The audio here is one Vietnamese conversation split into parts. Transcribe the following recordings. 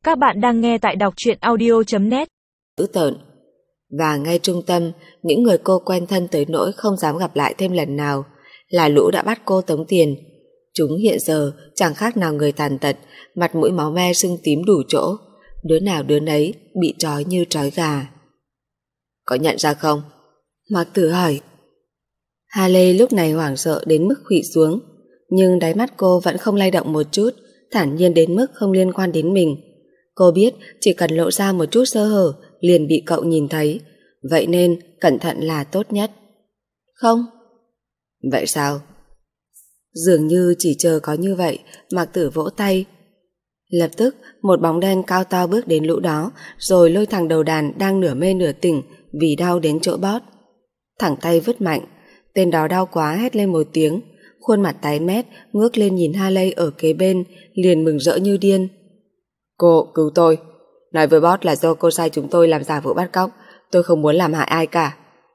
Các bạn đang nghe tại đọc truyện audio.net. Dữ tợn. Và ngay trung tâm, những người cô quen thân tới nỗi không dám gặp lại thêm lần nào là lũ đã bắt cô tống tiền. Chúng hiện giờ chẳng khác nào người tàn tật, mặt mũi máu me sưng tím đủ chỗ, đứa nào đứa nấy bị trói như trói gà. Có nhận ra không? Mạc Tử hỏi. Hà Lê lúc này hoảng sợ đến mức khuỵu xuống, nhưng đáy mắt cô vẫn không lay động một chút, thản nhiên đến mức không liên quan đến mình. Cô biết chỉ cần lộ ra một chút sơ hở liền bị cậu nhìn thấy, vậy nên cẩn thận là tốt nhất. Không. Vậy sao? Dường như chỉ chờ có như vậy, Mạc Tử vỗ tay. Lập tức một bóng đen cao to bước đến lũ đó, rồi lôi thằng đầu đàn đang nửa mê nửa tỉnh vì đau đến chỗ bót. Thẳng tay vứt mạnh, tên đó đau quá hét lên một tiếng, khuôn mặt tái mét, ngước lên nhìn Harley ở kế bên, liền mừng rỡ như điên. Cô cứu tôi. Nói với boss là do cô sai chúng tôi làm giả vụ bắt cóc, tôi không muốn làm hại ai cả.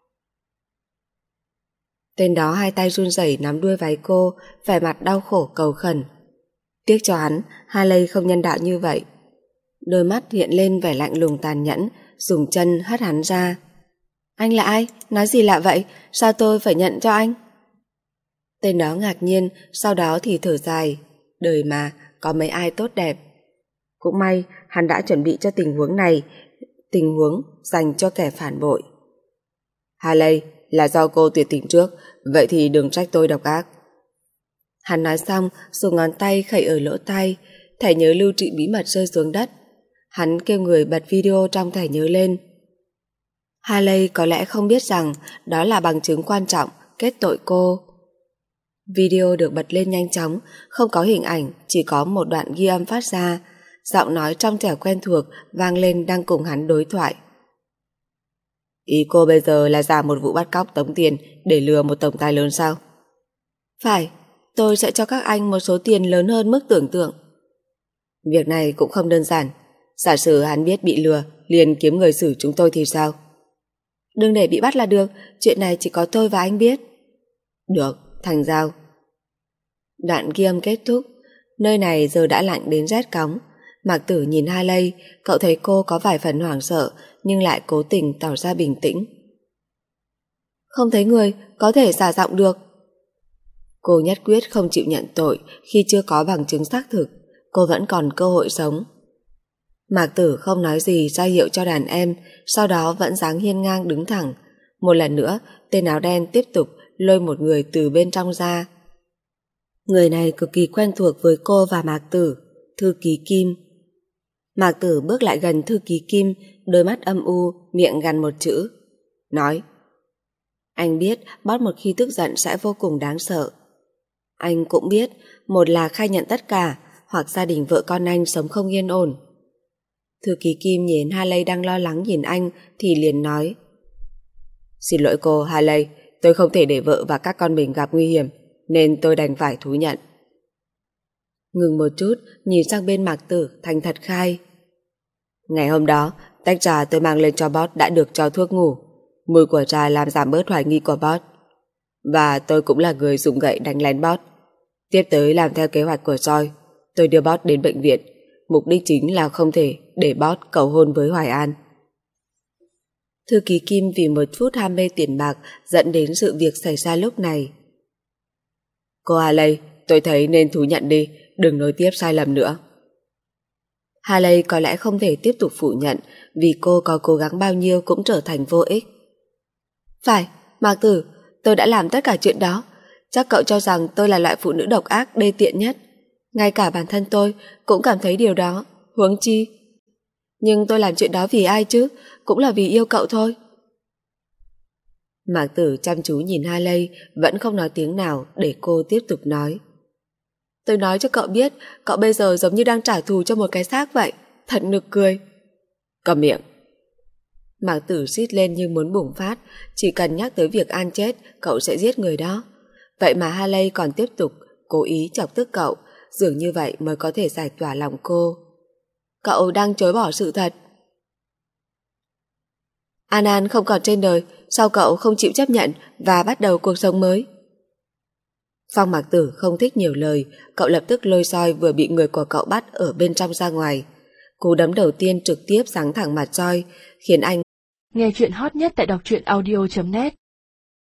Tên đó hai tay run rẩy nắm đuôi váy cô, vẻ mặt đau khổ cầu khẩn. Tiếc cho hắn, Harley không nhân đạo như vậy. Đôi mắt hiện lên vẻ lạnh lùng tàn nhẫn, dùng chân hất hắn ra. Anh là ai? Nói gì lạ vậy? Sao tôi phải nhận cho anh? Tên đó ngạc nhiên, sau đó thì thở dài. Đời mà, có mấy ai tốt đẹp. Cũng may, hắn đã chuẩn bị cho tình huống này, tình huống dành cho kẻ phản bội. Harley, là do cô tuyệt tình trước, vậy thì đừng trách tôi độc ác. Hắn nói xong, dùng ngón tay khẩy ở lỗ tai, thẻ nhớ lưu trữ bí mật rơi xuống đất. Hắn kêu người bật video trong thẻ nhớ lên. Harley có lẽ không biết rằng đó là bằng chứng quan trọng kết tội cô. Video được bật lên nhanh chóng, không có hình ảnh, chỉ có một đoạn ghi âm phát ra. Giọng nói trong trẻo quen thuộc vang lên đang cùng hắn đối thoại. Ý cô bây giờ là giả một vụ bắt cóc tống tiền để lừa một tổng tài lớn sao? Phải, tôi sẽ cho các anh một số tiền lớn hơn mức tưởng tượng. Việc này cũng không đơn giản. Giả sử hắn biết bị lừa, liền kiếm người xử chúng tôi thì sao? Đừng để bị bắt là được, chuyện này chỉ có tôi và anh biết. Được, thành giao. Đoạn ghi âm kết thúc, nơi này giờ đã lạnh đến rét cóng. Mạc Tử nhìn Harley, cậu thấy cô có vài phần hoảng sợ nhưng lại cố tình tỏ ra bình tĩnh. Không thấy người, có thể giả giọng được. Cô nhất quyết không chịu nhận tội khi chưa có bằng chứng xác thực, cô vẫn còn cơ hội sống. Mạc Tử không nói gì ra hiệu cho đàn em, sau đó vẫn dáng hiên ngang đứng thẳng. Một lần nữa, tên áo đen tiếp tục lôi một người từ bên trong ra. Người này cực kỳ quen thuộc với cô và Mạc Tử, thư ký Kim. Mạc Tử bước lại gần thư ký Kim, đôi mắt âm u, miệng gằn một chữ. Nói. Anh biết boss một khi tức giận sẽ vô cùng đáng sợ. Anh cũng biết, một là khai nhận tất cả, hoặc gia đình vợ con anh sống không yên ổn. Thư ký Kim nhìn Harley đang lo lắng nhìn anh thì liền nói. Xin lỗi cô Harley, tôi không thể để vợ và các con mình gặp nguy hiểm, nên tôi đành phải thú nhận. Ngừng một chút, nhìn sang bên Mạc Tử thành thật khai. Ngày hôm đó, tách trà tôi mang lên cho boss đã được cho thuốc ngủ. Mùi của trà làm giảm bớt hoài nghi của boss. Và tôi cũng là người dùng gậy đánh lén boss. Tiếp tới làm theo kế hoạch của Joy, tôi đưa boss đến bệnh viện. Mục đích chính là không thể để boss cầu hôn với Hoài An. Thư ký Kim vì một phút ham mê tiền bạc dẫn đến sự việc xảy ra lúc này. Cô Harley, tôi thấy nên thú nhận đi, đừng nối tiếp sai lầm nữa. Harley có lẽ không thể tiếp tục phủ nhận vì cô có cố gắng bao nhiêu cũng trở thành vô ích. Phải, Mạc Tử, tôi đã làm tất cả chuyện đó. Chắc cậu cho rằng tôi là loại phụ nữ độc ác đê tiện nhất. Ngay cả bản thân tôi cũng cảm thấy điều đó, huống chi. Nhưng tôi làm chuyện đó vì ai chứ, cũng là vì yêu cậu thôi. Mạc Tử chăm chú nhìn Harley, vẫn không nói tiếng nào để cô tiếp tục nói. Tôi nói cho cậu biết, cậu bây giờ giống như đang trả thù cho một cái xác vậy, thật nực cười. Cầm miệng. Mạc Tử rít lên như muốn bùng phát, chỉ cần nhắc tới việc An chết, cậu sẽ giết người đó. Vậy mà Harley còn tiếp tục cố ý chọc tức cậu, dường như vậy mới có thể giải tỏa lòng cô. Cậu đang chối bỏ sự thật. An không còn trên đời, sao cậu không chịu chấp nhận và bắt đầu cuộc sống mới? Phong Mạc Tử không thích nhiều lời, cậu lập tức lôi roi vừa bị người của cậu bắt ở bên trong ra ngoài. Cú đấm đầu tiên trực tiếp giáng thẳng mặt Choi, khiến anh. Nghe chuyện hot nhất tại đọc truyện audio.net